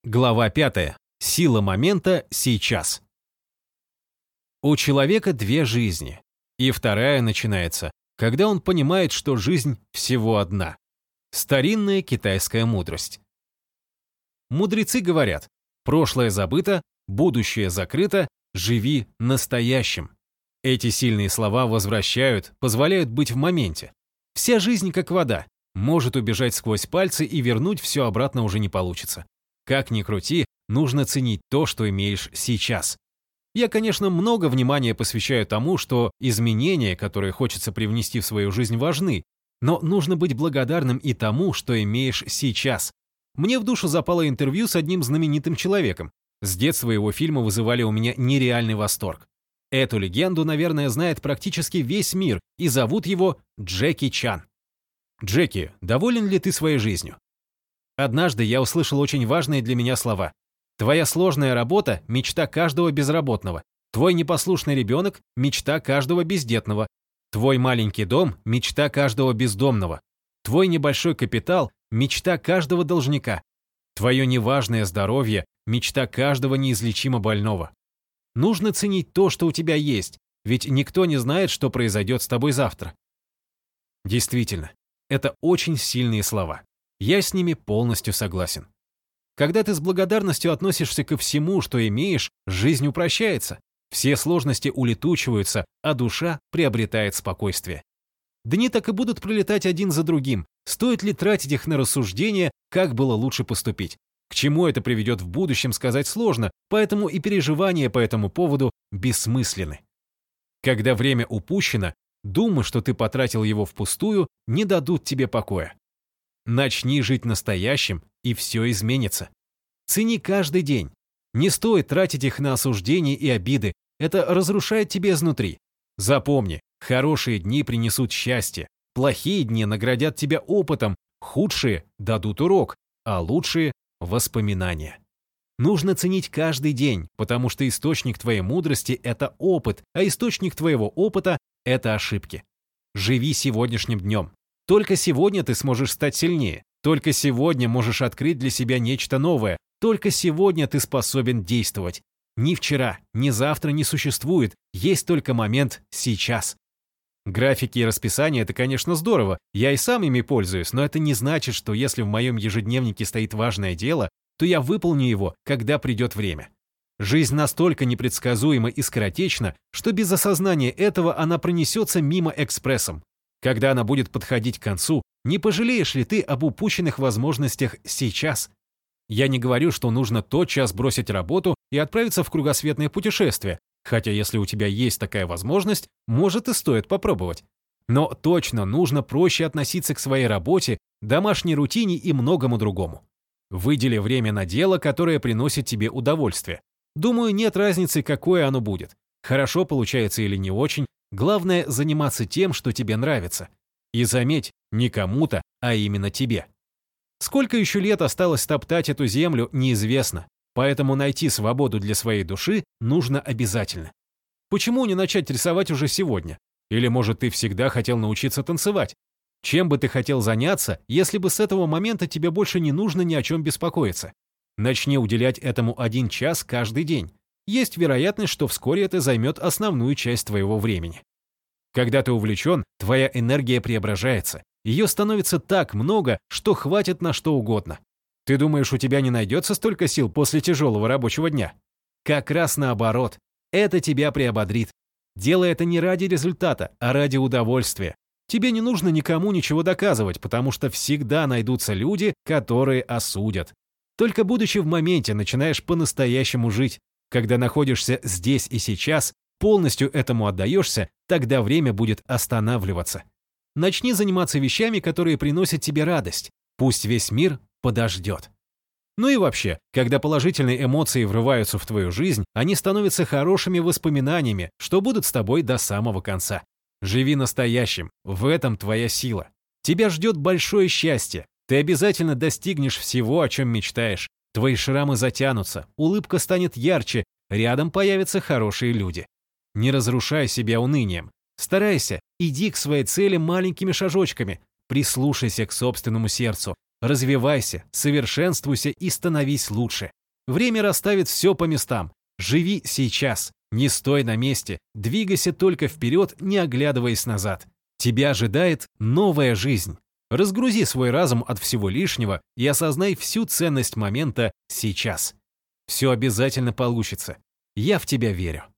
Глава 5. Сила момента сейчас. У человека две жизни, и вторая начинается, когда он понимает, что жизнь всего одна. Старинная китайская мудрость. Мудрецы говорят: прошлое забыто, будущее закрыто, живи настоящим. Эти сильные слова возвращают, позволяют быть в моменте. Вся жизнь как вода, может убежать сквозь пальцы, и вернуть все обратно уже не получится. Как ни крути, нужно ценить то, что имеешь сейчас. Я, конечно, много внимания посвящаю тому, что изменения, которые хочется привнести в свою жизнь, важны, но нужно быть благодарным и тому, что имеешь сейчас. Мне в душу запало интервью с одним знаменитым человеком. С детства его фильмы вызывали у меня нереальный восторг. Эту легенду, наверное, знает практически весь мир, и зовут его Джеки Чан. Джеки, доволен ли ты своей жизнью? Однажды я услышал очень важные для меня слова. Твоя сложная работа – мечта каждого безработного. Твой непослушный ребенок – мечта каждого бездетного. Твой маленький дом – мечта каждого бездомного. Твой небольшой капитал – мечта каждого должника. Твое неважное здоровье – мечта каждого неизлечимо больного. Нужно ценить то, что у тебя есть, ведь никто не знает, что произойдет с тобой завтра. Действительно, это очень сильные слова. Я с ними полностью согласен. Когда ты с благодарностью относишься ко всему, что имеешь, жизнь упрощается, все сложности улетучиваются, а душа приобретает спокойствие. Дни так и будут пролетать один за другим. Стоит ли тратить их на рассуждения, как было лучше поступить? К чему это приведет в будущем, сказать сложно, поэтому и переживания по этому поводу бессмысленны. Когда время упущено, думы, что ты потратил его впустую, не дадут тебе покоя. Начни жить настоящим, и все изменится. Цени каждый день. Не стоит тратить их на осуждения и обиды. Это разрушает тебя изнутри. Запомни, хорошие дни принесут счастье. Плохие дни наградят тебя опытом. Худшие дадут урок, а лучшие – воспоминания. Нужно ценить каждый день, потому что источник твоей мудрости – это опыт, а источник твоего опыта – это ошибки. Живи сегодняшним днем. Только сегодня ты сможешь стать сильнее. Только сегодня можешь открыть для себя нечто новое. Только сегодня ты способен действовать. Ни вчера, ни завтра не существует. Есть только момент сейчас. Графики и расписания – это, конечно, здорово. Я и сам ими пользуюсь, но это не значит, что если в моем ежедневнике стоит важное дело, то я выполню его, когда придет время. Жизнь настолько непредсказуема и скоротечна, что без осознания этого она пронесется мимо экспрессом. Когда она будет подходить к концу, не пожалеешь ли ты об упущенных возможностях сейчас? Я не говорю, что нужно тотчас бросить работу и отправиться в кругосветное путешествие, хотя если у тебя есть такая возможность, может и стоит попробовать. Но точно нужно проще относиться к своей работе, домашней рутине и многому другому. Выдели время на дело, которое приносит тебе удовольствие. Думаю, нет разницы, какое оно будет. Хорошо получается или не очень. Главное – заниматься тем, что тебе нравится. И заметь, не кому-то, а именно тебе. Сколько еще лет осталось топтать эту землю, неизвестно. Поэтому найти свободу для своей души нужно обязательно. Почему не начать рисовать уже сегодня? Или, может, ты всегда хотел научиться танцевать? Чем бы ты хотел заняться, если бы с этого момента тебе больше не нужно ни о чем беспокоиться? Начни уделять этому 1 час каждый день. Есть вероятность, что вскоре это займет основную часть твоего времени. Когда ты увлечен, твоя энергия преображается. Ее становится так много, что хватит на что угодно. Ты думаешь, у тебя не найдется столько сил после тяжелого рабочего дня? Как раз наоборот. Это тебя приободрит. Делай это не ради результата, а ради удовольствия. Тебе не нужно никому ничего доказывать, потому что всегда найдутся люди, которые осудят. Только будучи в моменте, начинаешь по-настоящему жить. Когда находишься здесь и сейчас, полностью этому отдаешься, тогда время будет останавливаться. Начни заниматься вещами, которые приносят тебе радость. Пусть весь мир подождет. Ну и вообще, когда положительные эмоции врываются в твою жизнь, они становятся хорошими воспоминаниями, что будут с тобой до самого конца. Живи настоящим, в этом твоя сила. Тебя ждет большое счастье. Ты обязательно достигнешь всего, о чем мечтаешь. Твои шрамы затянутся, улыбка станет ярче, рядом появятся хорошие люди. Не разрушай себя унынием. Старайся, иди к своей цели маленькими шажочками. Прислушайся к собственному сердцу. Развивайся, совершенствуйся и становись лучше. Время расставит все по местам. Живи сейчас. Не стой на месте. Двигайся только вперед, не оглядываясь назад. Тебя ожидает новая жизнь. Разгрузи свой разум от всего лишнего и осознай всю ценность момента сейчас. Все обязательно получится. Я в тебя верю.